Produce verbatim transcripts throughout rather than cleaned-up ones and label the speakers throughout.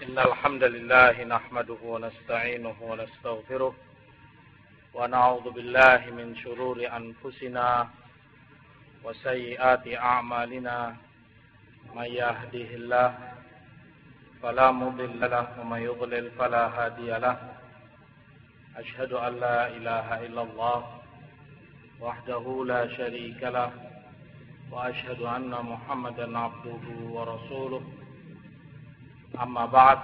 Speaker 1: إن الحمد لله نحمده ونستعينه ونستغفره ونعوذ بالله من شرور أنفسنا وسيئات أعمالنا من يهده الله فلا مضل له ومن يضلل فلا هادي له أشهد أن لا إله إلا الله وحده لا شريك له وأشهد أن محمدا عبده ورسوله أما بعد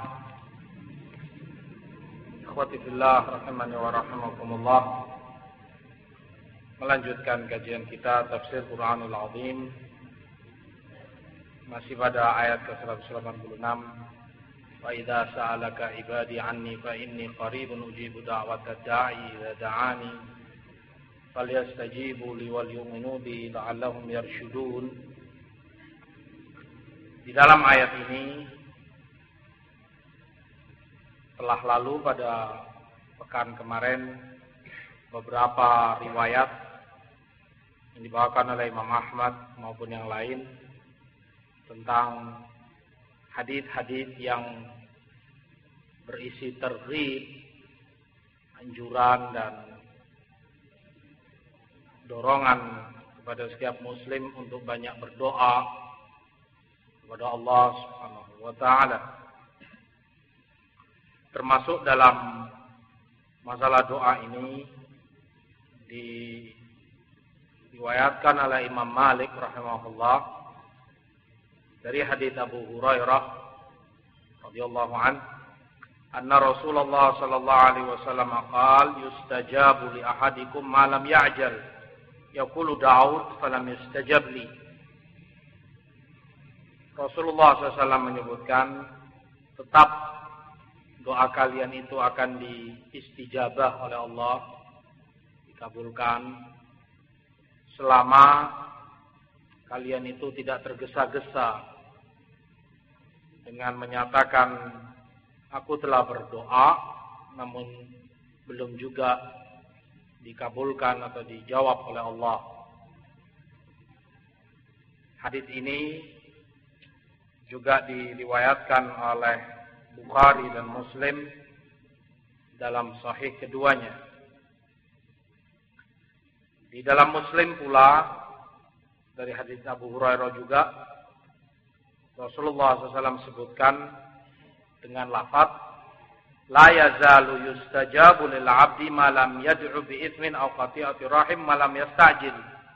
Speaker 1: ikhwati fillah rahimani wa rahimakumullah. Melanjutkan kajian kita tafsir Quranul Azim, masih pada ayat ke seratus delapan puluh enam. Wa idza sa'alaka ibadi anni fa inni qaribun ujibu da'watad da'i idza da'ani falyastajibu li wal yu'minu bi la'allahum yarshudun. Di dalam ayat ini telah lalu pada pekan kemarin beberapa riwayat yang dibawakan oleh Imam Ahmad maupun yang lain tentang hadits-hadits yang berisi targhib, anjuran dan dorongan kepada setiap muslim untuk banyak berdoa kepada Allah Subhanahu wa taala. Termasuk dalam masalah doa ini diriwayatkan oleh Imam Malik rahimahullah dari hadits Abu Hurairah radhiyallahu an, anna Rasulullah sallallahu alaihi wasallam qala yustajabu li ahadikum ma lam ya'jal yaqulu da'ud falam yustajab li. Rasulullah sallallahu alaihi wasallam menyebutkan tetap doa kalian itu akan diistijabah oleh Allah, dikabulkan selama kalian itu tidak tergesa-gesa dengan menyatakan aku telah berdoa namun belum juga dikabulkan atau dijawab oleh Allah. Hadits ini juga diriwayatkan oleh Bukhari dan Muslim dalam sahih keduanya. Di dalam Muslim pula dari hadis Abu Hurairah juga Rasulullah shallallahu alaihi wasallam sebutkan dengan lafaz la yazalu yustajabu lil 'abdi ma lam yad'u bi itsmin aw qati'ati rahim ma lam yasta'jil.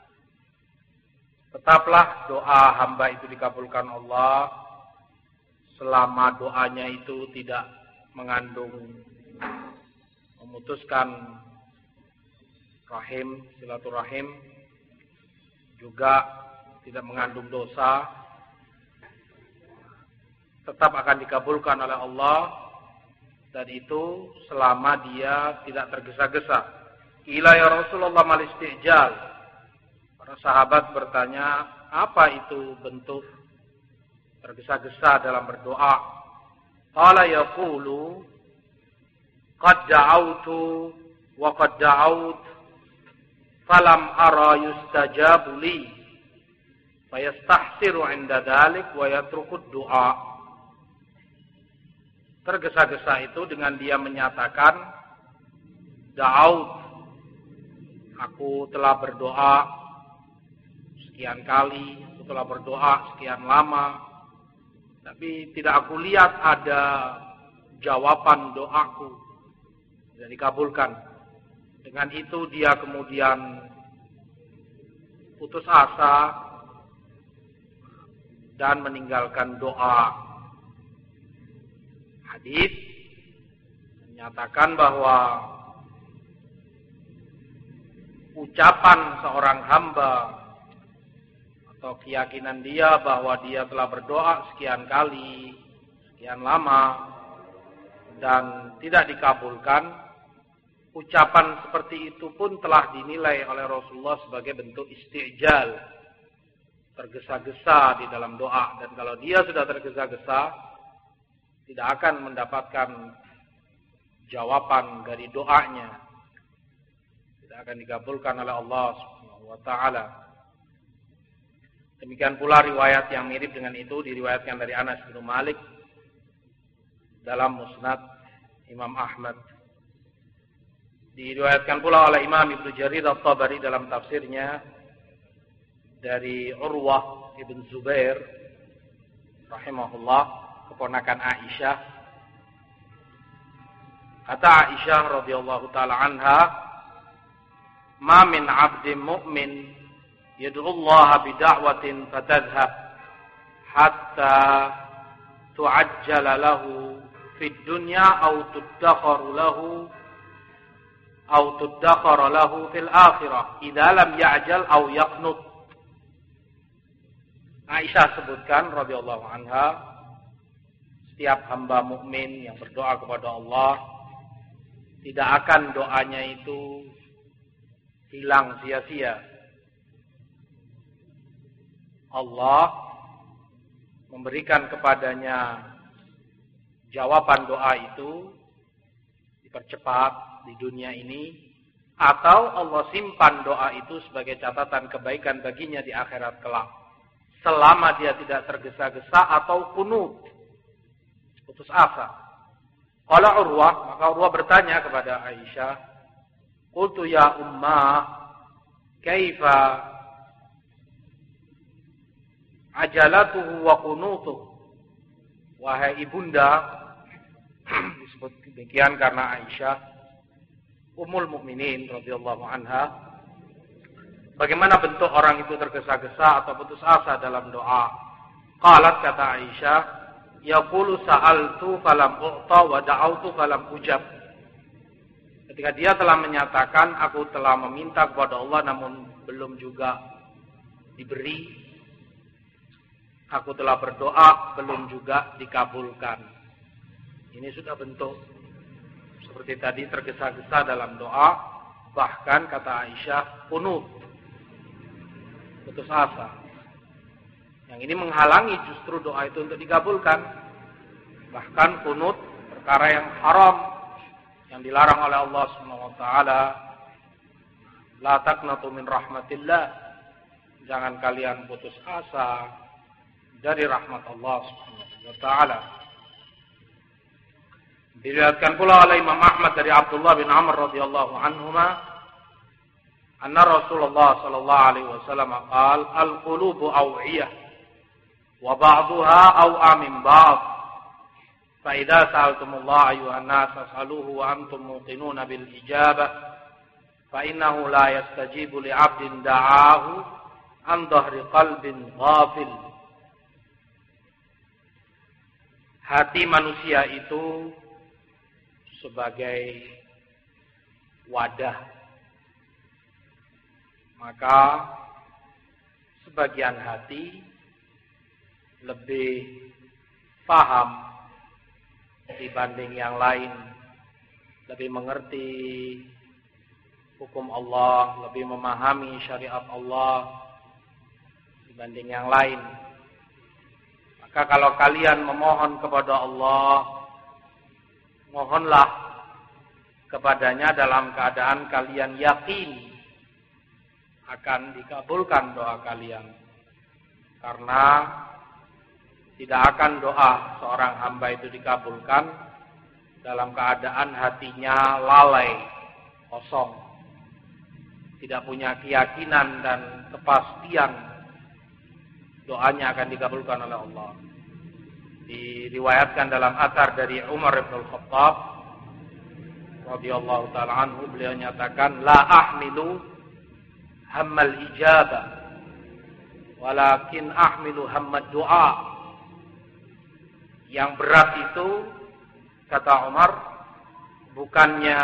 Speaker 1: Tetaplah doa hamba itu dikabulkan Allah selama doanya itu tidak mengandung memutuskan rahim, silaturahim, juga tidak mengandung dosa, tetap akan dikabulkan oleh Allah, dan itu selama dia tidak tergesa-gesa. Ila ya Rasulullah mal istijal. Para sahabat bertanya, apa itu bentuk tergesa-gesa dalam berdoa? Qala yaqulu qad da'awtu wa qad da'awt falam ara yustajabu li fayastahsiru 'inda dhalik wa yatruku du'a. Tergesa-gesa itu dengan dia menyatakan da'awt, aku telah berdoa sekian kali, aku telah berdoa sekian lama, tapi tidak aku lihat ada jawaban doaku dan dikabulkan. Dengan itu dia kemudian putus asa dan meninggalkan doa. Hadis menyatakan bahwa ucapan seorang hamba atau keyakinan dia bahwa dia telah berdoa sekian kali, sekian lama, dan tidak dikabulkan, ucapan seperti itu pun telah dinilai oleh Rasulullah sebagai bentuk istijal, tergesa-gesa di dalam doa. Dan kalau dia sudah tergesa-gesa, tidak akan mendapatkan jawaban dari doanya, tidak akan dikabulkan oleh Allah Subhanahu wa taala. Demikian pula riwayat yang mirip dengan itu diriwayatkan dari Anas bin Malik dalam Musnad Imam Ahmad. Diriwayatkan pula oleh Imam Ibnu Jarir At-Tabari dalam tafsirnya dari Urwah ibn Zubair rahimahullah, keponakan Aisyah. Kata Aisyah radhiyallahu taala anha, "Ma min 'abdin mu'min yad'u Allah bi da'watin fatadhhab hatta tu'ajjala lahu fid dunya aw tuddakharu lahu aw tuddakhara lahu fil akhirah idza lam ya'jal aw yaqnut." Aisyah sebutkan radhiyallahu anha, setiap hamba mukmin yang berdoa kepada Allah, tidak akan doanya itu hilang sia-sia. Allah memberikan kepadanya jawaban doa itu dipercepat di dunia ini, atau Allah simpan doa itu sebagai catatan kebaikan baginya di akhirat kelak, selama dia tidak tergesa-gesa atau kunut, putus asa. Qala Urwah, maka Urwah bertanya kepada Aisyah, "Qultu ya ummah, kaifa ajalatuhu wa kunutuh?" Wahai ibunda, disebut demikian karena Aisyah Ummul Mukminin radhiyallahu anha, bagaimana bentuk orang itu tergesa-gesa atau putus asa dalam doa? Qalat, kata Aisyah, yaqulu sa'altu falam u'ta wa da'awtu falam ujab. Ketika dia telah menyatakan, aku telah meminta kepada Allah namun belum juga diberi, aku telah berdoa belum juga dikabulkan. Ini sudah bentuk seperti tadi, tergesa-gesa dalam doa, bahkan kata Aisyah kunut, putus asa. Yang ini menghalangi justru doa itu untuk dikabulkan. Bahkan kunut perkara yang haram, yang dilarang oleh Allah Subhanahu wa taala. La taqnatu min rahmatillah. Jangan kalian putus asa dari rahmat Allah Subhanahu wa taala. Diriwayatkan pula oleh Imam Ahmad dari Abdullah bin Amr radhiyallahu anhuma, anna Rasulullah sallallahu alaihi wasallam qaal, al-qulubu aw'iyah wa ba'daha aw'a min ba'd. Fa idza sa'altumullah ayyuhan nas fas'aluhu wa antum muqinuna bil ijabah. Fa innahu la yastajibu li 'abdin da'ahu an dhahri qalbin ghafil. Hati manusia itu sebagai wadah, maka sebagian hati lebih paham dibanding yang lain, lebih mengerti hukum Allah, lebih memahami syariat Allah dibanding yang lain. Maka kalau kalian memohon kepada Allah, mohonlah kepadanya dalam keadaan kalian yakin akan dikabulkan doa kalian. Karena tidak akan doa seorang hamba itu dikabulkan dalam keadaan hatinya lalai, kosong, tidak punya keyakinan dan kepastian doanya akan dikabulkan oleh Allah. Diriwayatkan dalam athar dari Umar bin Al-Khattab radhiyallahu taala anhu, beliau nyatakan, la ahmilu hammal ijabah walakin ahmilu hammad du'a. Yang berat itu, kata Umar, bukannya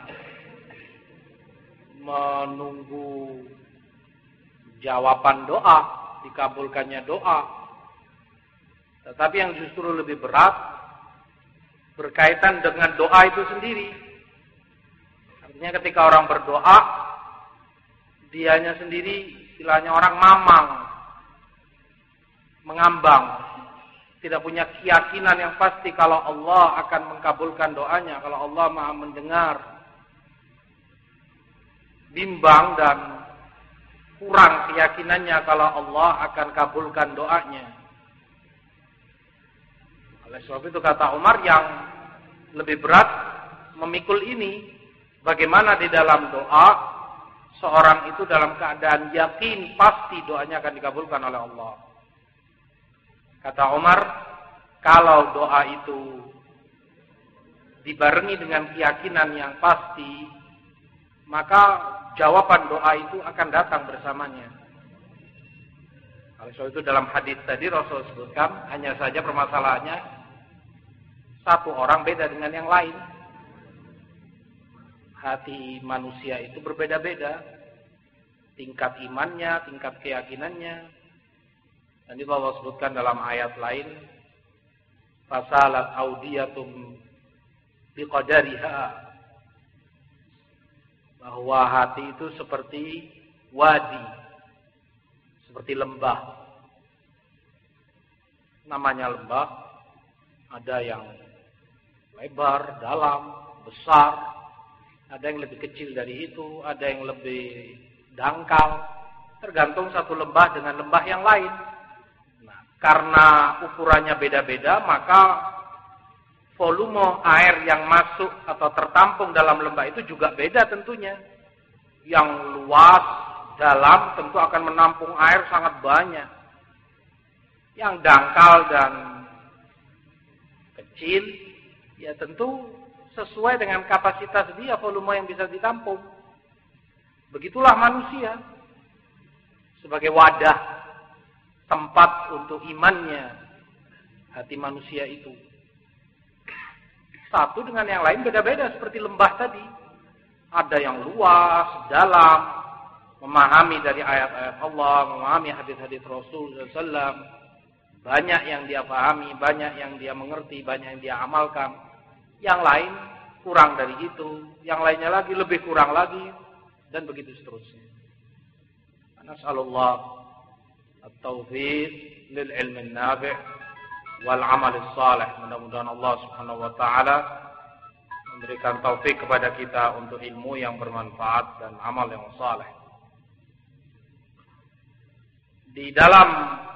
Speaker 1: menunggu jawaban doa, dikabulkannya doa, tetapi yang justru lebih berat berkaitan dengan doa itu sendiri. Artinya ketika orang berdoa, dianya sendiri istilahnya orang mamang, mengambang, tidak punya keyakinan yang pasti kalau Allah akan mengkabulkan doanya, kalau Allah Maha mendengar. Bimbang dan kurang keyakinannya kalau Allah akan kabulkan doanya. Oleh sebab itu kata Umar, yang lebih berat memikul ini. Bagaimana di dalam doa seorang itu dalam keadaan yakin pasti doanya akan dikabulkan oleh Allah. Kata Umar, kalau doa itu dibarengi dengan keyakinan yang pasti, maka jawaban doa itu akan datang bersamanya. Kalau soal itu dalam hadis tadi Rasul sebutkan, hanya saja permasalahannya satu orang beda dengan yang lain. Hati manusia itu berbeda-beda, tingkat imannya, tingkat keyakinannya. Dan itu Allah sebutkan dalam ayat lain, fasalat audiyatum biqadariha, bahwa hati itu seperti wadi, seperti lembah. Namanya lembah, ada yang lebar, dalam, besar, ada yang lebih kecil dari itu, ada yang lebih dangkal, tergantung satu lembah dengan lembah yang lain. Nah, karena ukurannya beda-beda, maka volume air yang masuk atau tertampung dalam lembah itu juga beda tentunya. Yang luas, dalam tentu akan menampung air sangat banyak. Yang dangkal dan kecil, ya tentu sesuai dengan kapasitas dia, volume yang bisa ditampung. Begitulah manusia. Sebagai wadah, tempat untuk imannya, hati manusia itu. Satu dengan yang lain beda-beda seperti lembah tadi. Ada yang luas, dalam, memahami dari ayat-ayat Allah, memahami hadis-hadis Rasul sallallahu alaihi wasallam. Banyak yang dia pahami, banyak yang dia mengerti, banyak yang dia amalkan. Yang lain kurang dari itu, yang lainnya lagi lebih kurang lagi, dan begitu seterusnya. Nas'alullah at-taufiq lil ilmi nafi' wal amal salih. Mudah-mudahan Allah Subhanahu wa taala memberikan taufik kepada kita untuk ilmu yang bermanfaat dan amal yang saleh. Di dalam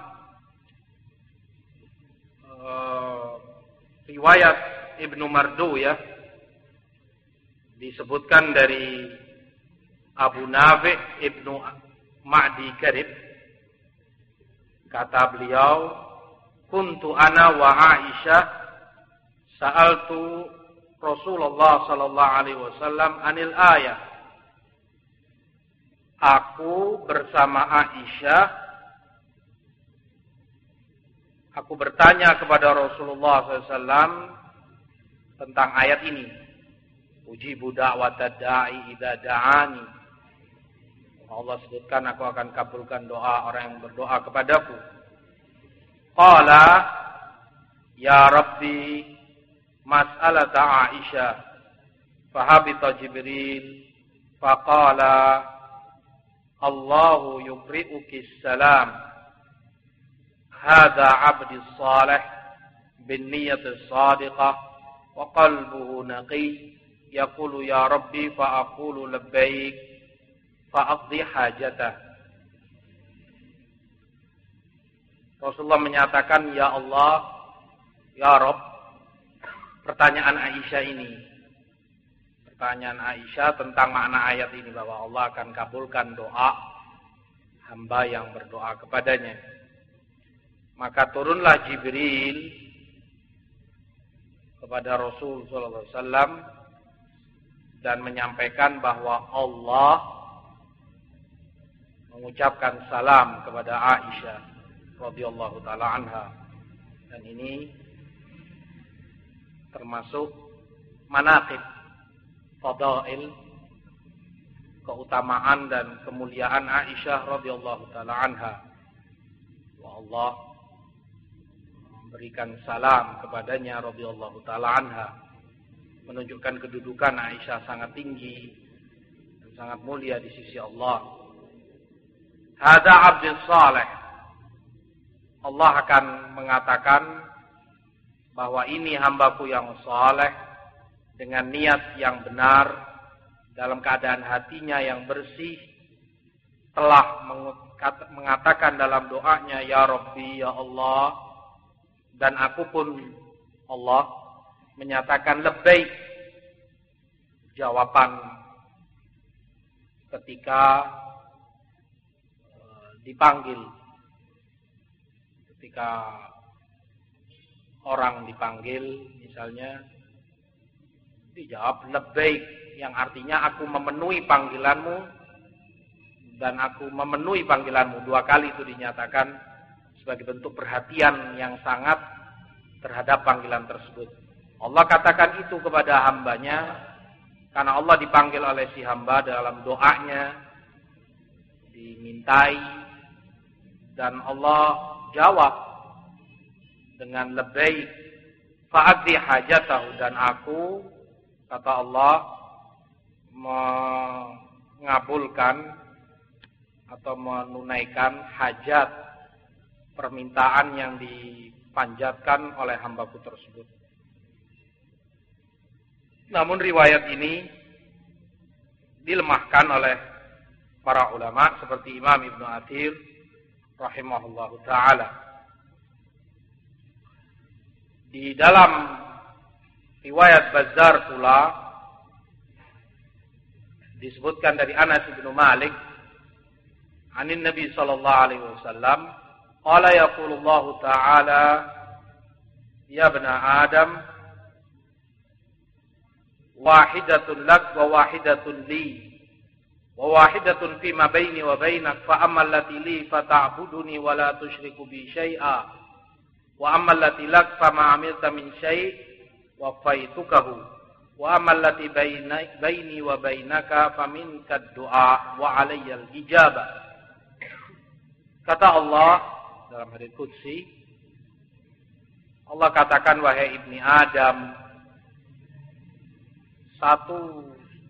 Speaker 1: uh, riwayat Ibnu Mardu ya, disebutkan dari Abu Nafi' Ibnu Ma'di Karib, kata beliau, kuntu ana wa Aisyah sa'altu Rasulullah sallallahu alaihi wasallam anil ayah. Aku bersama Aisyah, aku bertanya kepada Rasulullah sallallahu alaihi wasallam tentang ayat ini. Ujibu da'watad da'i idza da'ani. Allah sebutkan, aku akan kabulkan doa orang yang berdoa kepadaku. Qala ya Rabbi mas'alata Aisyah fahabita Jibril faqala Allahu yuqri'uki salam hadza 'abdi salih bin niyyati shadiqah wa qalbuhu naqi yaqulu ya Rabbi fa aqulu labbaik fa aqdi hajatah. Rasulullah menyatakan, ya Allah, ya Rabb, pertanyaan Aisyah ini, pertanyaan Aisyah tentang makna ayat ini, bahwa Allah akan kabulkan doa hamba yang berdoa kepadanya. Maka turunlah Jibril kepada Rasul sallallahu alaihi wasallam dan menyampaikan bahwa Allah mengucapkan salam kepada Aisyah radhiyallahu taala anha. Dan ini termasuk manaqib, fadail, keutamaan dan kemuliaan Aisyah radhiyallahu taala anha. Wa Allah berikan salam kepadanya radhiyallahu taala anha, menunjukkan kedudukan Aisyah sangat tinggi dan sangat mulia di sisi Allah. Hadza 'abdus salih. Allah akan mengatakan bahwa ini hambaku yang saleh dengan niat yang benar, dalam keadaan hatinya yang bersih, telah mengatakan dalam doanya, ya Rabbi, ya Allah, dan aku pun Allah menyatakan labbaik, jawaban ketika dipanggil. Ketika orang dipanggil misalnya, dijawab labbaik, yang artinya aku memenuhi panggilanmu dan aku memenuhi panggilanmu. Dua kali itu dinyatakan sebagai bentuk perhatian yang sangat terhadap panggilan tersebut. Allah katakan itu kepada hambanya karena Allah dipanggil oleh si hamba dalam doanya, dimintai, dan Allah jawab dengan labbaik fa'adhi hajatahu, dan aku, kata Allah, mengabulkan atau menunaikan hajat permintaan yang dipanjatkan oleh hambaku tersebut. Namun riwayat ini dilemahkan oleh para ulama seperti Imam Ibnu Athir rahimahullahu ta'ala. Di dalam riwayat Bazzar pula disebutkan dari Anas bin Malik anin Nabi sallallahu alaihi wasallam, qala yaqulullahu ta'ala ya ibna Adam wahidatun lak wa wahidatun li wa wahidatun fima baini wa bainak fa ammal lati li fata'buduni wa la tusyriku bi syai'a wa ammal lati lak fama amilta min syai' wa faitukahu wa ammal lati baini wa bainaka faminka ad-du'a wa alayya al-ijabah. Kata Allah dalam hadits qudsi, Allah katakan, wahai ibni Adam, satu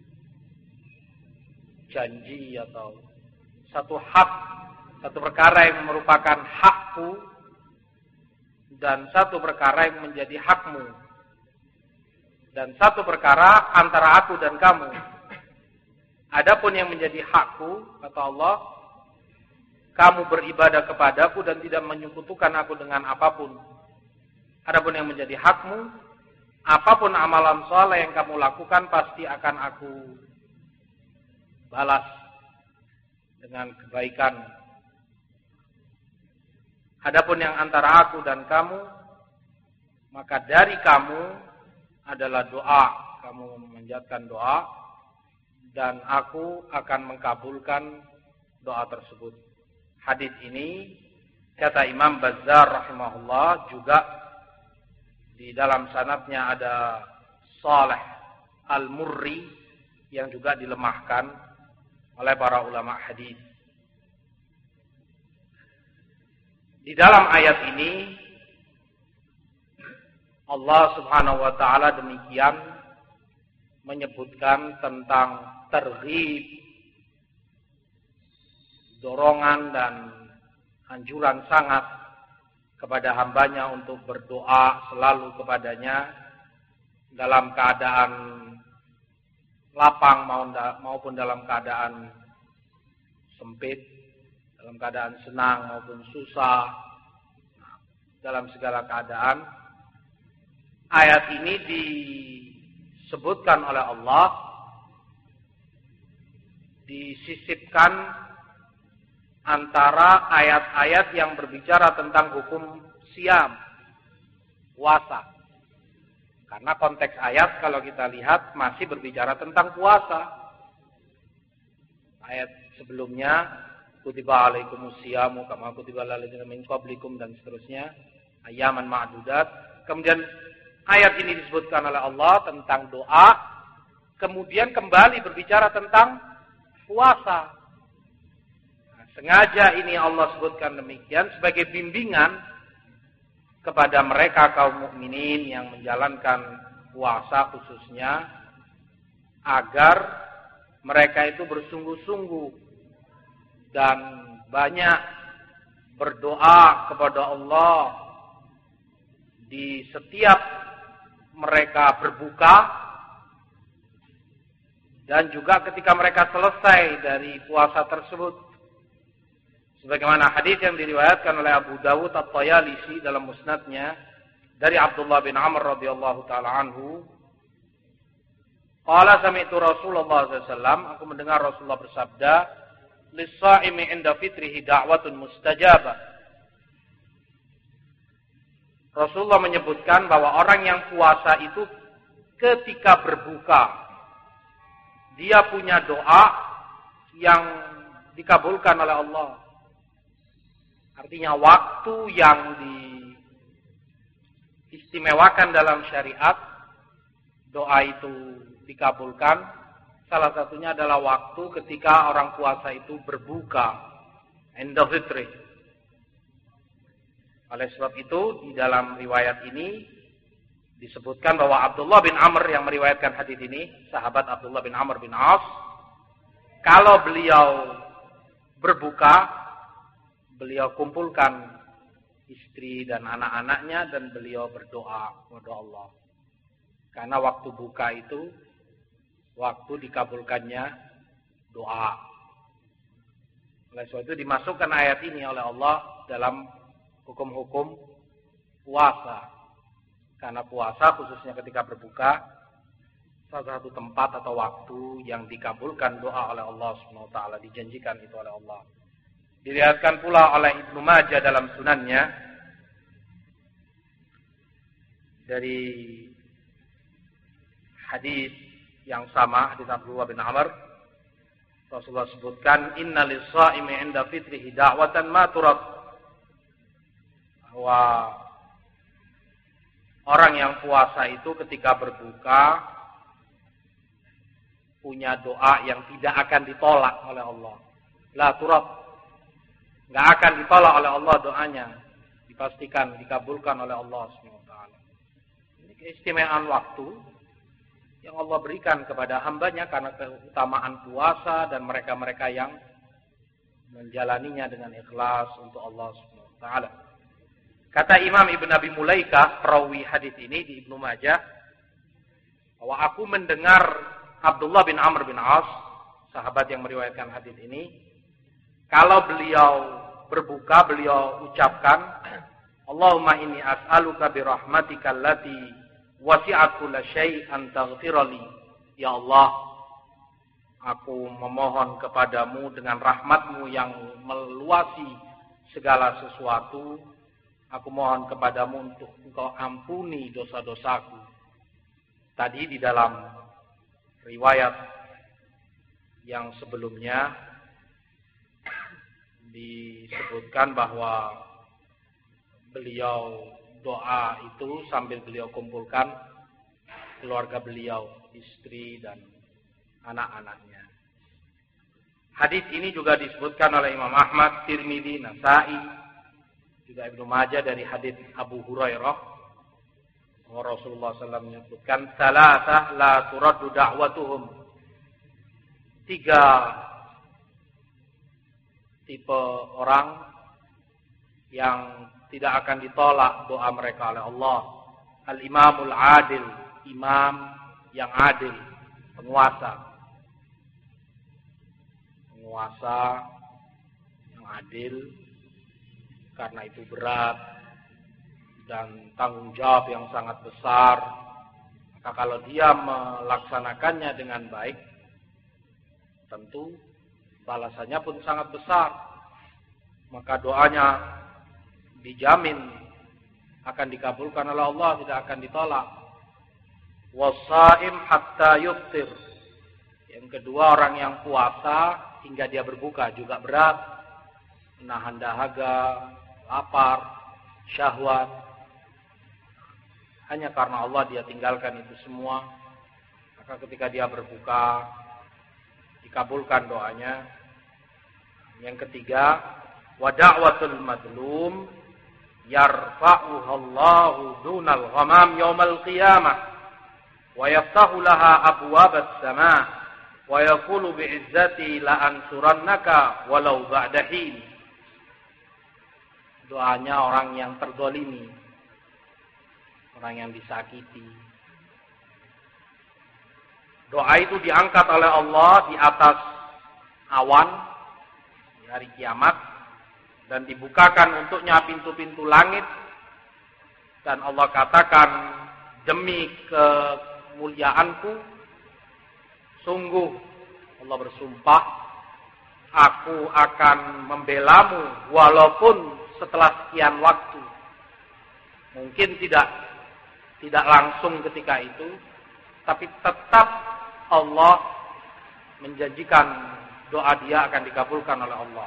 Speaker 1: janji atau satu hak, satu perkara yang merupakan hakku dan satu perkara yang menjadi hakmu, dan satu perkara antara aku dan kamu. Adapun yang menjadi hakku, kata Allah, kamu beribadah kepadaku dan tidak menyekutukan aku dengan apapun. Adapun yang menjadi hakmu, apapun amalan saleh yang kamu lakukan pasti akan aku balas dengan kebaikan. Adapun yang antara aku dan kamu, maka dari kamu adalah doa. Kamu memanjatkan doa dan aku akan mengkabulkan doa tersebut. Hadis ini, kata Imam Bazzar rahimahullah, juga di dalam sanadnya ada Saleh Al-Murri yang juga dilemahkan oleh para ulama hadis. Di dalam ayat ini Allah Subhanahu wa taala demikian menyebutkan tentang terghib, dorongan dan anjuran sangat kepada hambanya untuk berdoa selalu kepadanya dalam keadaan lapang maupun dalam keadaan sempit, dalam keadaan senang maupun susah, dalam segala keadaan. Ayat ini disebutkan oleh Allah, disisipkan antara ayat-ayat yang berbicara tentang hukum siam, puasa. Karena konteks ayat kalau kita lihat masih berbicara tentang puasa. Ayat sebelumnya, kutiba alaikumus siyamu kama kutiba alal ladzina min qablikum, dan seterusnya, ayaman ma'dudat. Kemudian ayat ini disebutkan oleh Allah tentang doa, kemudian kembali berbicara tentang puasa. Sengaja ini Allah sebutkan demikian sebagai bimbingan kepada mereka kaum mukminin yang menjalankan puasa khususnya, agar mereka itu bersungguh-sungguh dan banyak berdoa kepada Allah di setiap mereka berbuka dan juga ketika mereka selesai dari puasa tersebut. Sebagaimana hadis yang diriwayatkan oleh Abu Dawud At-Tayalisi dalam musnadnya dari Abdullah bin Amr radhiyallahu taala anhu, qala sami'tu Rasulullah sallallahu alaihi wasallam, aku mendengar Rasulullah bersabda, lis-sha'imi 'inda fitrihi da'watun mustajabah. Rasulullah menyebutkan bahwa orang yang puasa itu ketika berbuka, dia punya doa yang dikabulkan oleh Allah. Artinya waktu yang diistimewakan dalam syariat, doa itu dikabulkan. Salah satunya adalah waktu ketika orang puasa itu berbuka, inda fitri. Oleh sebab itu, di dalam riwayat ini disebutkan bahwa Abdullah bin Amr yang meriwayatkan hadis ini, sahabat Abdullah bin Amr bin As, kalau beliau berbuka, beliau kumpulkan istri dan anak-anaknya dan beliau berdoa kepada Allah. Karena waktu buka itu waktu dikabulkannya doa. Oleh sebab itu dimasukkan ayat ini oleh Allah dalam hukum-hukum puasa. Karena puasa khususnya ketika berbuka salah satu tempat atau waktu yang dikabulkan doa oleh Allah Subhanahu wa taala, dijanjikan itu oleh Allah. Diriwayatkan pula oleh Ibnu Majah dalam sunannya dari hadis yang sama, hadis Abdullah bin Amr, Rasulullah sebutkan, inna lis-sha'imi 'inda fitrihi da'watan ma turad. Bahwa orang yang puasa itu ketika berbuka punya doa yang tidak akan ditolak oleh Allah. La turad. Enggak akan ditolak oleh Allah doanya. Dipastikan dikabulkan oleh Allah subhanahu wa taala. Ini keistimewaan waktu yang Allah berikan kepada hambanya karena keutamaan puasa dan mereka-mereka yang menjalaninya dengan ikhlas untuk Allah subhanahu wa taala. Kata Imam Ibn Abi Mulaikah, perawi hadis ini di Ibnu Majah, bahwa aku mendengar Abdullah bin Amr bin As, sahabat yang meriwayatkan hadis ini, kalau beliau berbuka, beliau ucapkan, Allahumma inni as'aluka birahmatika allati wasi'at kulla syai'an taghfirali. Ya Allah, aku memohon kepadamu dengan rahmatmu yang meluasi segala sesuatu. Aku mohon kepadamu untuk engkau ampuni dosa-dosaku. Tadi di dalam riwayat yang sebelumnya disebutkan bahwa beliau doa itu sambil beliau kumpulkan keluarga beliau, istri dan anak-anaknya. Hadis ini juga disebutkan oleh Imam Ahmad, Tirmidzi, Nasa'i, juga Ibnu Majah dari hadis Abu Hurairah, bahwa Rasulullah sallallahu alaihi wasallam menyebutkan, salasah la turaddu da'watuhum. Tiga tipe orang yang tidak akan ditolak doa mereka oleh Allah. Al-imamul adil, imam yang adil, penguasa. Penguasa yang adil, karena itu berat dan tanggung jawab yang sangat besar. Maka kalau dia melaksanakannya dengan baik, tentu balasannya pun sangat besar. Maka doanya dijamin akan dikabulkan oleh Allah, tidak akan ditolak. Wasaim hatta yuftir. Yang kedua, orang yang puasa hingga dia berbuka juga berat. Menahan dahaga, lapar, syahwat. Hanya karena Allah dia tinggalkan itu semua. Maka ketika dia berbuka, dikabulkan doanya. Yang ketiga, wa da'watul madlum yarfa'uha Allahu dunal ghamam yaumal qiyamah wa yaftahu laha abwabas sama' wa yaqulu bi'izzati la ansurannaka walau ba'da hin. Doanya orang yang terdolimi, orang yang disakiti. Doa itu diangkat oleh Allah di atas awan di hari kiamat dan dibukakan untuknya pintu-pintu langit Dan Allah katakan, demi kemuliaanku, sungguh Allah bersumpah, aku akan membelamu walaupun setelah sekian waktu. Mungkin tidak tidak langsung ketika itu, tapi tetap Allah menjanjikan doa dia akan dikabulkan oleh Allah.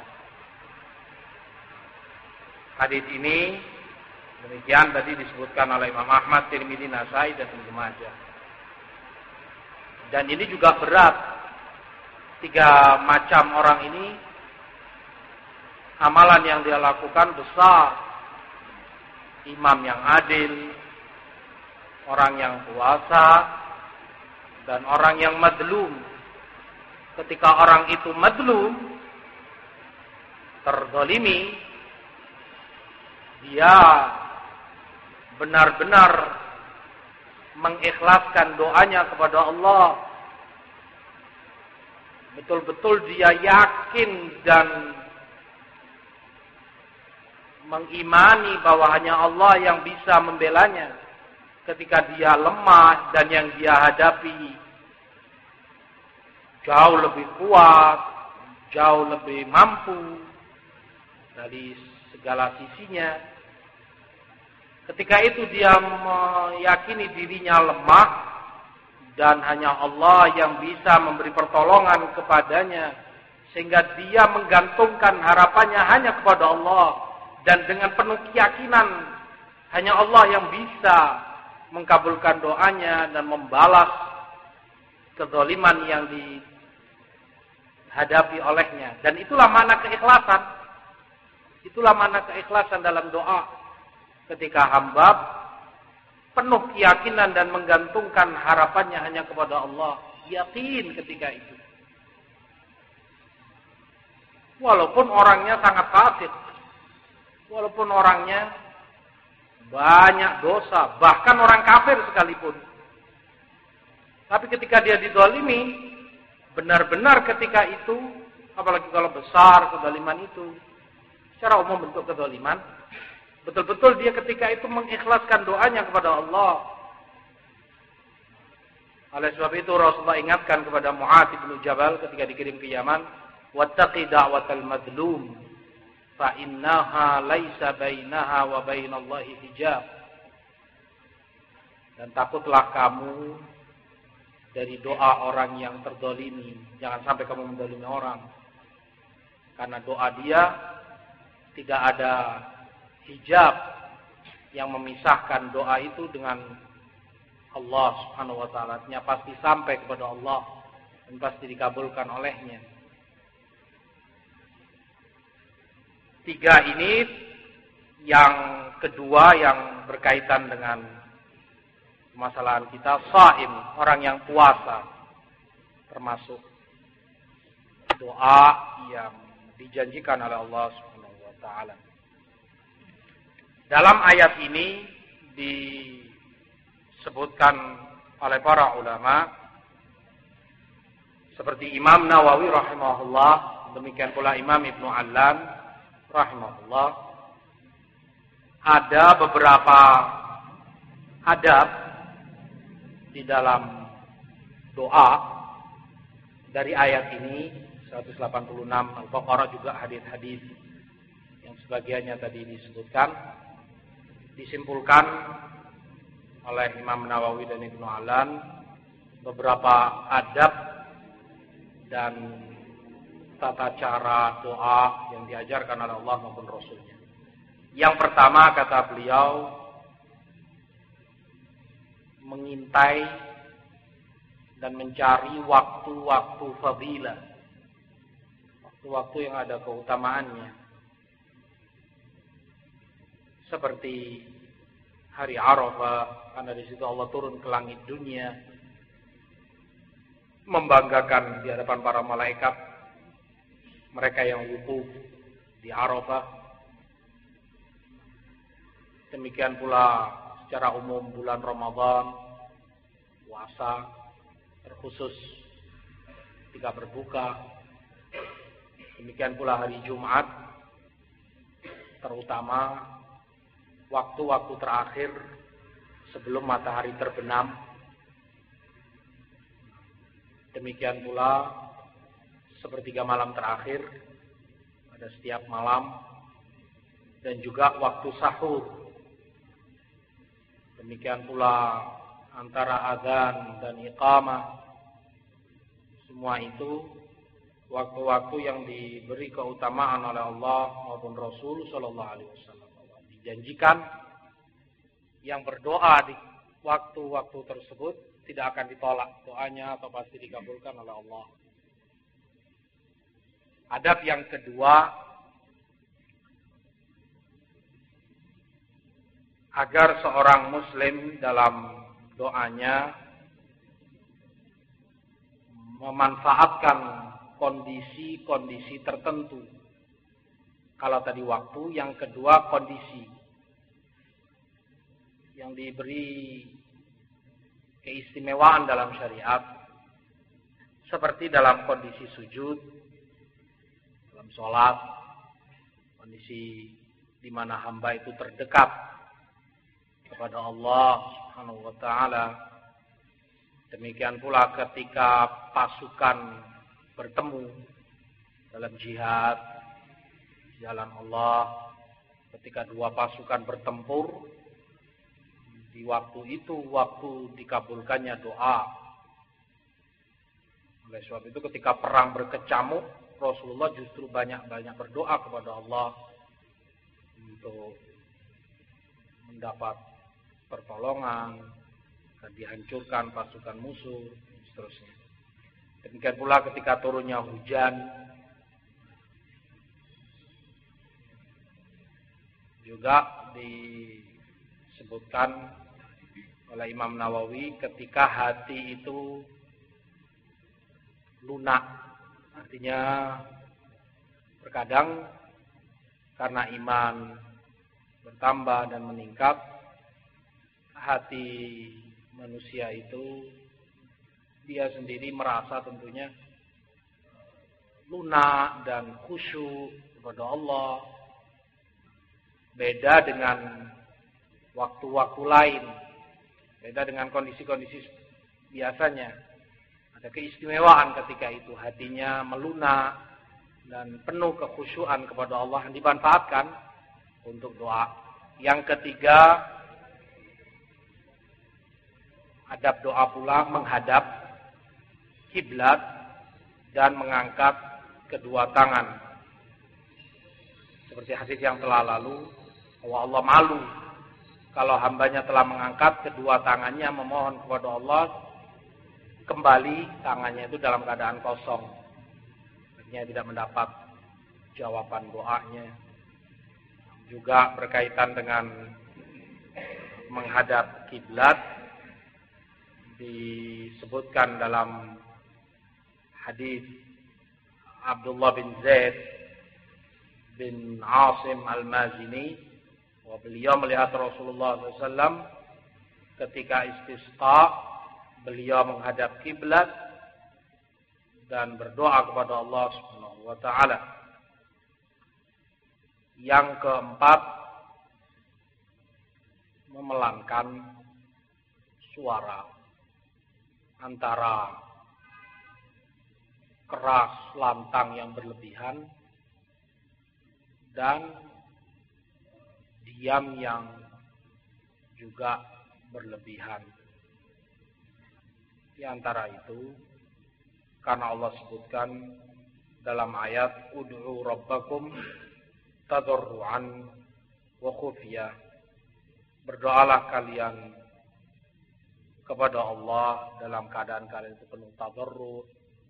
Speaker 1: Hadis ini demikian tadi disebutkan oleh Imam Ahmad, Tirmidzi, Nasai dan Ibnu Majah. Dan ini juga berat. Tiga macam orang ini amalan yang dia lakukan besar. Imam yang adil, orang yang puasa, dan orang yang madlum. Ketika orang itu madlum, terzalimi, dia benar-benar mengikhlaskan doanya kepada Allah. Betul-betul dia yakin dan mengimani bahwa hanya Allah yang bisa membelanya ketika dia lemah dan yang dia hadapi jauh lebih kuat, jauh lebih mampu dari segala sisinya. Ketika itu dia meyakini dirinya lemah dan hanya Allah yang bisa memberi pertolongan kepadanya, sehingga dia menggantungkan harapannya hanya kepada Allah. Dan dengan penuh keyakinan hanya Allah yang bisa mengkabulkan doanya dan membalas kezaliman yang dihadapi olehnya. Dan itulah makna keikhlasan. Itulah makna keikhlasan dalam doa. Ketika hamba penuh keyakinan dan menggantungkan harapannya hanya kepada Allah. Yakin ketika itu. Walaupun orangnya sangat fasik. Walaupun orangnya banyak dosa, bahkan orang kafir sekalipun. Tapi ketika dia dizalimi, benar-benar ketika itu, apalagi kalau besar kezaliman itu, secara umum bentuk kezaliman, betul-betul dia ketika itu mengikhlaskan doanya kepada Allah. Oleh sebab itu Rasulullah ingatkan kepada Mu'adz bin Jabal ketika dikirim ke Yaman, wattaqi da'watal madlum. Fa innaha laisa bainaha wa bainallahi hijab. Dan takutlah kamu dari doa orang yang terdolimi. Jangan sampai kamu mendolimi orang. Karena doa dia tidak ada hijab yang memisahkan doa itu dengan Allah Subhanahu wa ta'ala. Artinya pasti sampai kepada Allah dan pasti dikabulkan olehnya. Tiga ini yang kedua yang berkaitan dengan permasalahan kita, shaim, orang yang puasa, termasuk doa yang dijanjikan oleh Allah Subhanahu wa taala. Dalam ayat ini disebutkan oleh para ulama seperti Imam Nawawi rahimahullah, demikian pula Imam Ibnu Allan rahimahullah, ada beberapa adab di dalam doa dari ayat ini seratus delapan puluh enam Al-Baqarah, juga hadis-hadis yang sebagiannya tadi disebutkan, disimpulkan oleh Imam Nawawi dan Ibnu Allan beberapa adab dan tata cara doa yang diajarkan oleh Allah maupun Rasulnya. Yang pertama kata beliau, mengintai dan mencari waktu-waktu fadilah, waktu-waktu yang ada keutamaannya, seperti hari Arafah, karena di situ Allah turun ke langit dunia, membanggakan di hadapan para malaikat mereka yang wukuf di Arafah. Demikian pula secara umum bulan Ramadan, puasa, terkhusus ketika berbuka. Demikian pula hari Jumat, terutama waktu-waktu terakhir sebelum matahari terbenam. Demikian pula sepertiga malam terakhir pada setiap malam, dan juga waktu sahur. Demikian pula antara azan dan iqamah. Semua itu waktu-waktu yang diberi keutamaan oleh Allah maupun Rasul sallallahu alaihi wasallam. Dijanjikan yang berdoa di waktu-waktu tersebut tidak akan ditolak doanya atau pasti dikabulkan oleh Allah. Adab yang kedua, agar seorang muslim dalam doanya memanfaatkan kondisi-kondisi tertentu. Kalau tadi waktu, yang kedua kondisi yang diberi keistimewaan dalam syariat, seperti dalam kondisi sujud, dalam sholat, kondisi di mana hamba itu terdekat kepada Allah Subhanahu wa taala. Demikian pula ketika pasukan bertemu dalam jihad jalan Allah, ketika dua pasukan bertempur, di waktu itu waktu dikabulkannya doa. Oleh sebab itu ketika perang berkecamuk, Rasulullah justru banyak-banyak berdoa kepada Allah untuk mendapat pertolongan dan dihancurkan pasukan musuh, seterusnya. Demikian pula ketika turunnya hujan, juga disebutkan oleh Imam Nawawi ketika hati itu lunak. Artinya terkadang karena iman bertambah dan meningkat, hati manusia itu dia sendiri merasa tentunya lunak dan khusyuk kepada Allah. Beda dengan waktu-waktu lain, beda dengan kondisi-kondisi biasanya. Ada keistimewaan ketika itu, hatinya melunak dan penuh kekhusyuan kepada Allah yang dimanfaatkan untuk doa. Yang ketiga, adab doa pula menghadap kiblat dan mengangkat kedua tangan. Seperti hadis yang telah lalu, bahwa Allah malu kalau hambanya telah mengangkat kedua tangannya memohon kepada Allah, kembali tangannya itu dalam keadaan kosong. Artinya tidak mendapat jawaban doanya. Juga berkaitan dengan menghadap kiblat, disebutkan dalam hadis Abdullah bin Zaid bin Asim al-Mazini, bahwa beliau melihat Rasulullah shallallahu alaihi wasallam ketika istisqa, beliau menghadap kiblat dan berdoa kepada Allah Subhanahu wa taala. Yang keempat, memelankan suara antara keras lantang yang berlebihan dan diam yang juga berlebihan. Di antara itu, karena Allah sebutkan dalam ayat ud'u rabbakum tadarruan wa khufyah, berdoalah kalian kepada Allah dalam keadaan kalian itu penuh tadarru,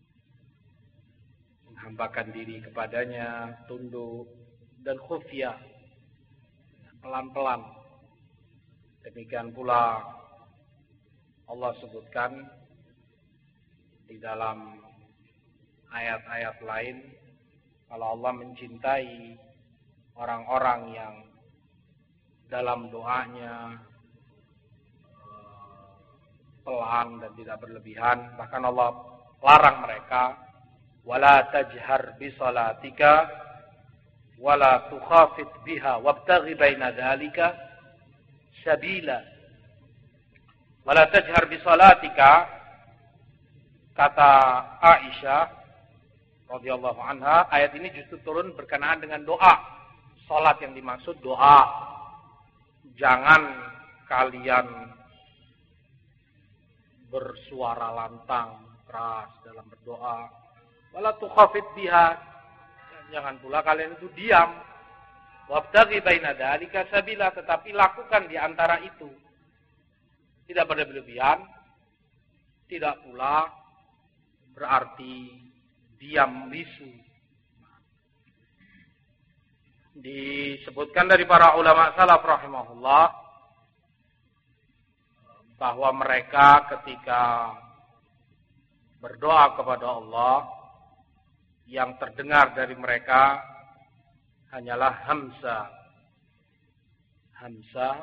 Speaker 1: menghambakan diri kepadanya, tunduk, dan khufyah, pelan-pelan. Demikian pula Allah sebutkan di dalam ayat-ayat lain, kalau Allah mencintai orang-orang yang dalam doanya pelan dan tidak berlebihan, bahkan Allah larang mereka, wala tajhar bi salatika wala tukhafit biha wabtaghi baina dzalika sabila. Wala tajhar bi salatika, kata Aisyah radhiyallahu anha, ayat ini justru turun berkenaan dengan doa. Salat yang dimaksud doa. Jangan kalian bersuara lantang keras dalam berdoa. Wala tukhafit biha, jangan pula kalian itu diam. Wabtaghi baina dzalika sabila, tetapi lakukan di antara itu. Tidak berlebihan, tidak pula berarti diam bisu. Disebutkan dari para ulama salaf rahimahullah bahwa mereka ketika berdoa kepada Allah, yang terdengar dari mereka hanyalah hamsa. Hamsa,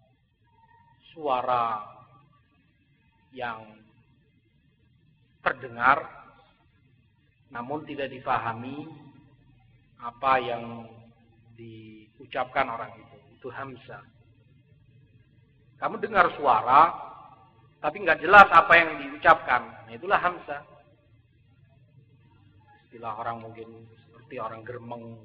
Speaker 1: suara yang terdengar namun tidak difahami apa yang diucapkan orang itu. Itu hamsa. Kamu dengar suara tapi nggak jelas apa yang diucapkan. Nah, itulah hamsa. Istilah orang mungkin seperti orang geremeng.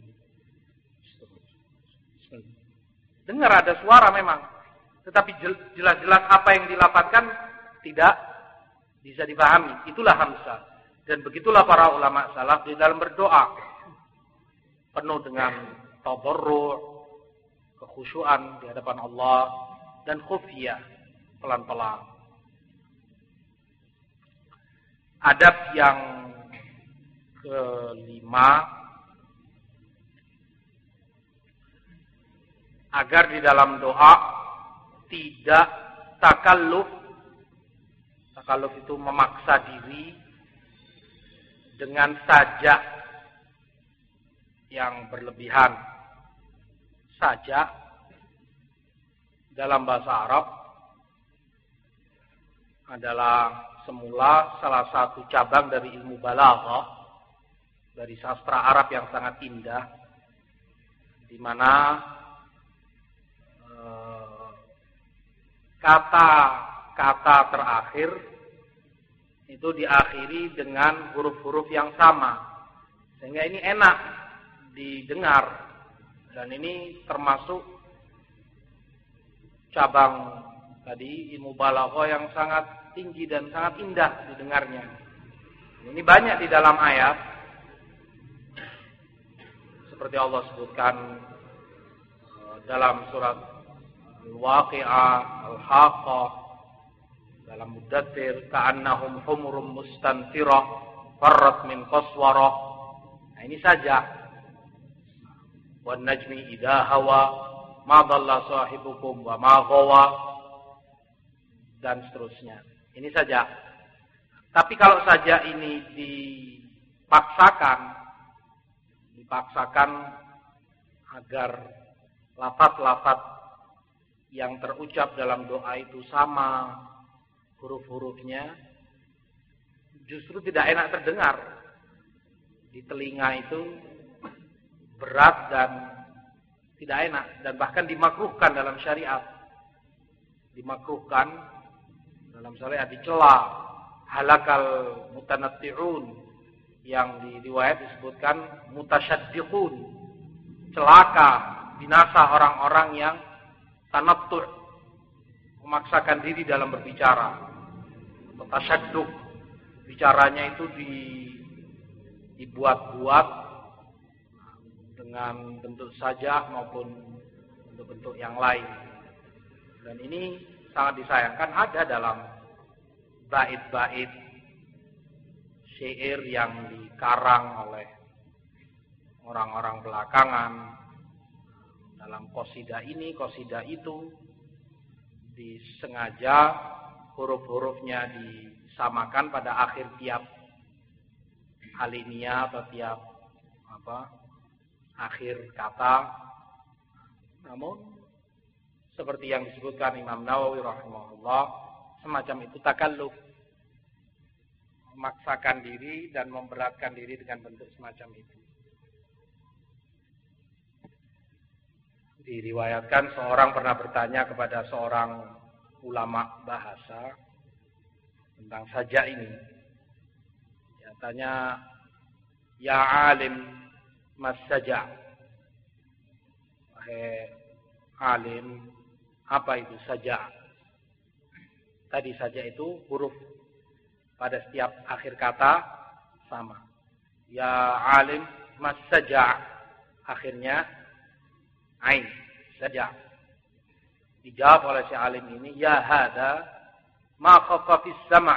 Speaker 1: Dengar ada suara memang, tetapi jelas-jelas apa yang dilafadzkan tidak bisa dipahami. Itulah hamsa. Dan begitulah para ulama salaf di dalam berdoa, penuh dengan tadarru', kekhusyuan di hadapan Allah, dan khufiyah, pelan-pelan. Adab yang kelima, agar di dalam doa tidak takalluf. Takalluf itu memaksa diri dengan sajak yang berlebihan. Sajak dalam bahasa Arab adalah semula salah satu cabang dari ilmu balaghah, dari sastra Arab yang sangat indah, di mana eh, kata-kata terakhir itu diakhiri dengan huruf-huruf yang sama, sehingga ini enak didengar, dan ini termasuk cabang tadi ilmu balaghah yang sangat tinggi dan sangat indah didengarnya. Ini banyak di dalam ayat, seperti Allah sebutkan dalam surat Al-Waqi'ah, Al-Haqqah, dalam Muddatsir, ka'annahum humurum mustanfirah farrat min qaswarah. Nah, ini saja. Wan najmi idha hawa ma dhalla sahibukum wa ma ghawa, dan seterusnya. Ini saja. Tapi kalau saja ini dipaksakan, dipaksakan agar lafaz-lafaz yang terucap dalam doa itu sama huruf-hurufnya, justru tidak enak terdengar. Di telinga itu berat dan tidak enak, dan bahkan dimakruhkan dalam syariat. Dimakruhkan dalam syariat, dicela. Halakal mutanatti'un, yang di riwayat disebutkan mutasyaddiqun, celaka, binasa orang-orang yang tanattu', memaksakan diri dalam berbicara. Tasyadduq, bicaranya itu di, dibuat-buat dengan bentuk sajak maupun bentuk-bentuk yang lain. Dan ini sangat disayangkan ada dalam bait-bait syair yang dikarang oleh orang-orang belakangan. Dalam qasidah ini, qasidah itu, disengaja huruf-hurufnya disamakan pada akhir tiap alinea atau tiap apa akhir kata. Namun seperti yang disebutkan Imam Nawawi rahimahullah, semacam itu takalluf, memaksakan diri dan memberatkan diri dengan bentuk semacam itu. Diriwayatkan seorang pernah bertanya kepada seorang ulama bahasa tentang sajak ini. Dia tanya, "Ya alim, mas sajak?" Wahai alim, apa itu sajak? Tadi sajak itu huruf pada setiap akhir kata sama. Ya alim, mas sajak. Akhirnya ain, sajak. Dijawab oleh si alim ini, ya hada ma khaffa fis sama'.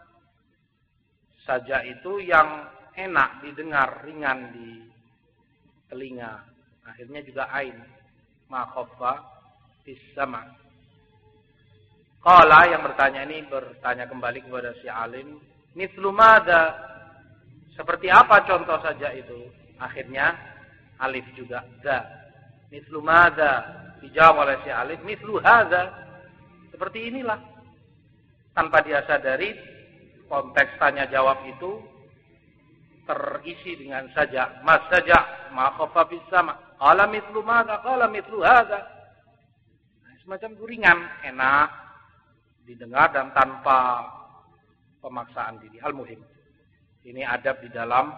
Speaker 1: Sajak itu yang enak didengar, ringan di telinga. Akhirnya juga ain, ma khaffa fis sama'. Qala, yang bertanya ini bertanya kembali kepada si alim, mithlu madza? Seperti apa contoh sajak itu? Akhirnya alif juga za. Mithlu madza? Dijawab oleh si alif, mithlu hadza. Seperti inilah. Tanpa dia sadari, konteks tanya jawab itu terisi dengan sajak. Mas sajak, ma khaffa fis sama'. Qala mithlu madza? Qala mithlu hadza. Nah, semacam ringan, enak didengar dan tanpa pemaksaan diri. Al-muhim. Ini adab di dalam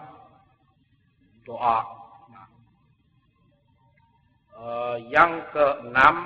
Speaker 1: doa. Uh, yang keenam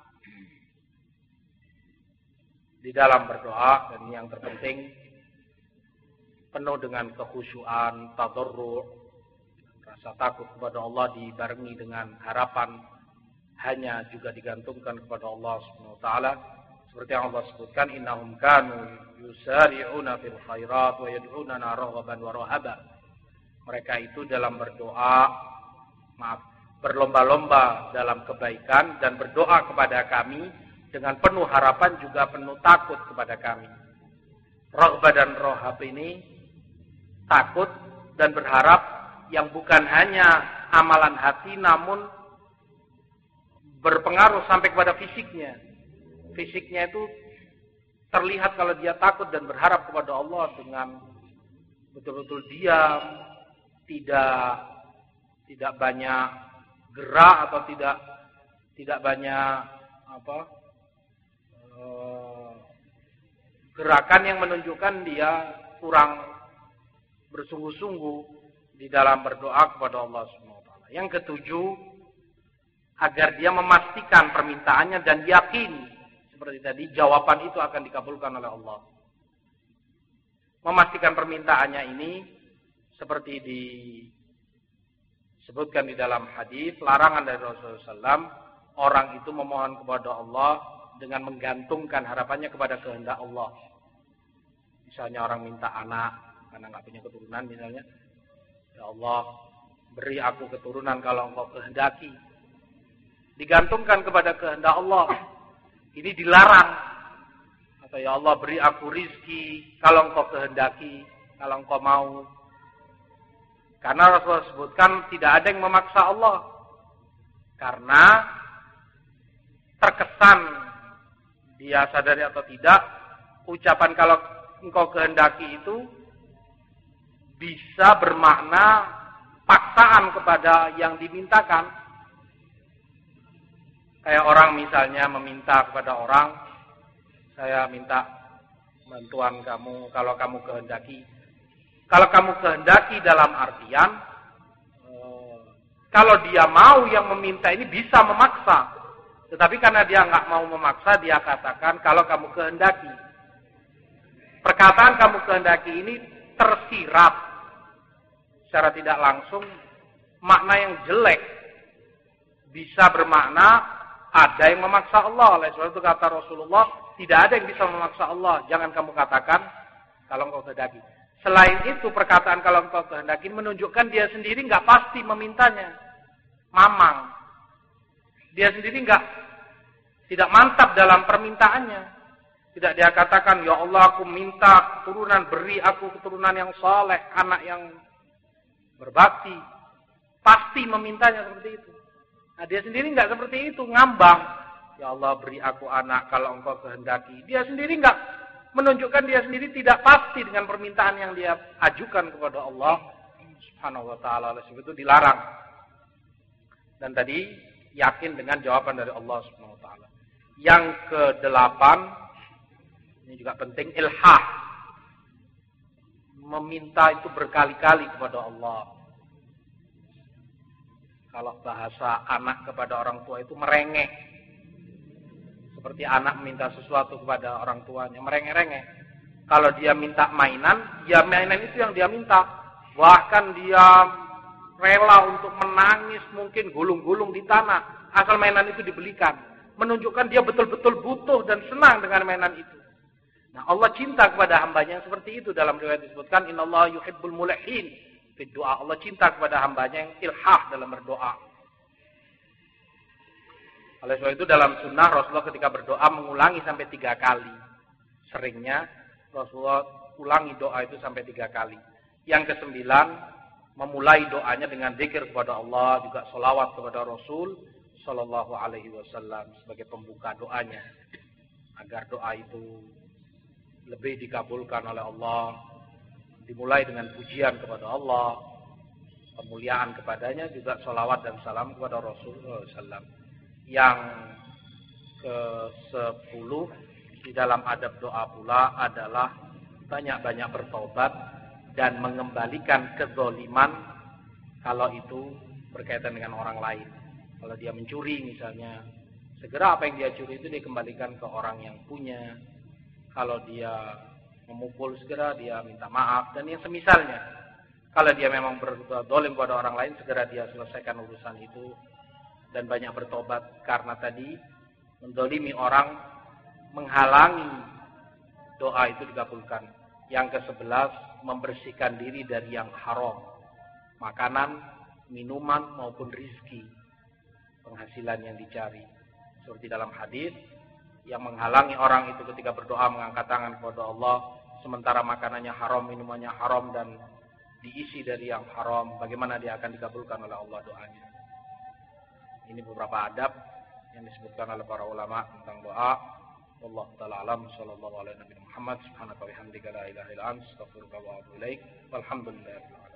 Speaker 1: di dalam berdoa, dan yang terpenting penuh dengan kekhusyuan, tadarru', rasa takut kepada Allah dibarengi dengan harapan hanya juga digantungkan kepada Allah Subhanahu wa taala, seperti yang Allah sebutkan, innahum kanu yusari'una fil khairat wa yad'unana raghaban wa rahaban. Mereka itu dalam berdoa, maaf berlomba-lomba dalam kebaikan dan berdoa kepada kami dengan penuh harapan juga penuh takut kepada kami. Raghbah dan rohab ini takut dan berharap yang bukan hanya amalan hati namun berpengaruh sampai kepada fisiknya. Fisiknya itu terlihat kalau dia takut dan berharap kepada Allah dengan betul-betul diam, tidak tidak banyak gerak atau tidak tidak banyak apa uh, gerakan yang menunjukkan dia kurang bersungguh-sungguh di dalam berdoa kepada Allah Subhanahu wa taala. Yang ketujuh, agar dia memastikan permintaannya dan yakin seperti tadi jawaban itu akan dikabulkan oleh Allah. Memastikan permintaannya ini seperti di sebutkan di dalam hadis, larangan dari Rasulullah shallallahu alaihi wasallam, orang itu memohon kepada Allah dengan menggantungkan harapannya kepada kehendak Allah. Misalnya orang minta anak karena nggak punya keturunan misalnya, ya Allah beri aku keturunan kalau Engkau kehendaki. Digantungkan kepada kehendak Allah. Ini dilarang. Atau ya Allah beri aku rizki kalau Engkau kehendaki, kalau Engkau mau. Karena Rasulullah sebutkan tidak ada yang memaksa Allah. Karena terkesan dia sadari atau tidak, ucapan kalau engkau kehendaki itu bisa bermakna paksaan kepada yang dimintakan. Kayak orang misalnya meminta kepada orang, saya minta bantuan kamu kalau kamu kehendaki. Kalau kamu kehendaki dalam artian, eh, kalau dia mau yang meminta ini bisa memaksa. Tetapi karena dia nggak mau memaksa, dia katakan kalau kamu kehendaki. Perkataan kamu kehendaki ini tersirat secara tidak langsung makna yang jelek. Bisa bermakna ada yang memaksa Allah. Oleh sebab itu kata Rasulullah, tidak ada yang bisa memaksa Allah. Jangan kamu katakan kalau engkau kehendaki. Selain itu, perkataan kalau engkau kehendaki menunjukkan dia sendiri nggak pasti memintanya. Mamang. Dia sendiri nggak tidak mantap dalam permintaannya. Tidak dia katakan, ya Allah aku minta keturunan, beri aku keturunan yang saleh, anak yang berbakti. Pasti memintanya seperti itu. Nah, dia sendiri nggak seperti itu, ngambang. Ya Allah beri aku anak kalau engkau kehendaki. Dia sendiri nggak menunjukkan dia sendiri tidak pasti dengan permintaan yang dia ajukan kepada Allah Subhanahu wa taala. Oleh sebab itu dilarang. Dan tadi yakin dengan jawaban dari Allah Subhanahu wa taala. Yang kedelapan, ini juga penting, ilhah. Meminta itu berkali-kali kepada Allah. Kalau bahasa anak kepada orang tua itu merengek. Seperti anak minta sesuatu kepada orang tuanya, merengek-rengek. Kalau dia minta mainan, ya mainan itu yang dia minta. Bahkan dia rela untuk menangis, mungkin gulung-gulung di tanah, asal mainan itu dibelikan. Menunjukkan dia betul-betul butuh dan senang dengan mainan itu. Nah, Allah cinta kepada hambanya yang seperti itu. Dalam riwayat disebutkan, innallaha yuhibbul mulhin fi du'a. Allah cinta kepada hambanya yang ilhah dalam berdoa. Oleh sebab itu dalam sunnah Rasulullah ketika berdoa mengulangi sampai tiga kali. Seringnya Rasulullah ulangi doa itu sampai tiga kali. Yang kesembilan, memulai doanya dengan zikir kepada Allah, juga sholawat kepada Rasul Sallallahu Alaihi Wasallam sebagai pembuka doanya, agar doa itu lebih dikabulkan oleh Allah. Dimulai dengan pujian kepada Allah, pemuliaan kepadanya, juga sholawat dan salam kepada Rasulullah sallallahu alaihi wasallam. Yang ke sepuluh di dalam adab doa pula adalah banyak-banyak bertobat dan mengembalikan kezaliman kalau itu berkaitan dengan orang lain. Kalau dia mencuri misalnya, segera apa yang dia curi itu dikembalikan ke orang yang punya. Kalau dia memukul, segera dia minta maaf dan yang semisalnya. Kalau dia memang berbuat zalim pada orang lain, segera dia selesaikan urusan itu dan banyak bertobat, karena tadi menzalimi orang menghalangi doa itu dikabulkan. Yang kesebelas, membersihkan diri dari yang haram, makanan, minuman maupun rizki, penghasilan yang dicari. Seperti dalam hadis, yang menghalangi orang itu ketika berdoa mengangkat tangan kepada Allah, sementara makanannya haram, minumannya haram, dan diisi dari yang haram, bagaimana dia akan dikabulkan oleh Allah doanya. Ini beberapa adab yang disebutkan oleh para ulama tentang doa. Wallahu ta'ala alam, sallallahu alaihi Nabi Muhammad, subhanaka wa bihamdika la ilaha illa anta, astaghfiruka wa atubu ilaik. Walhamdulillah.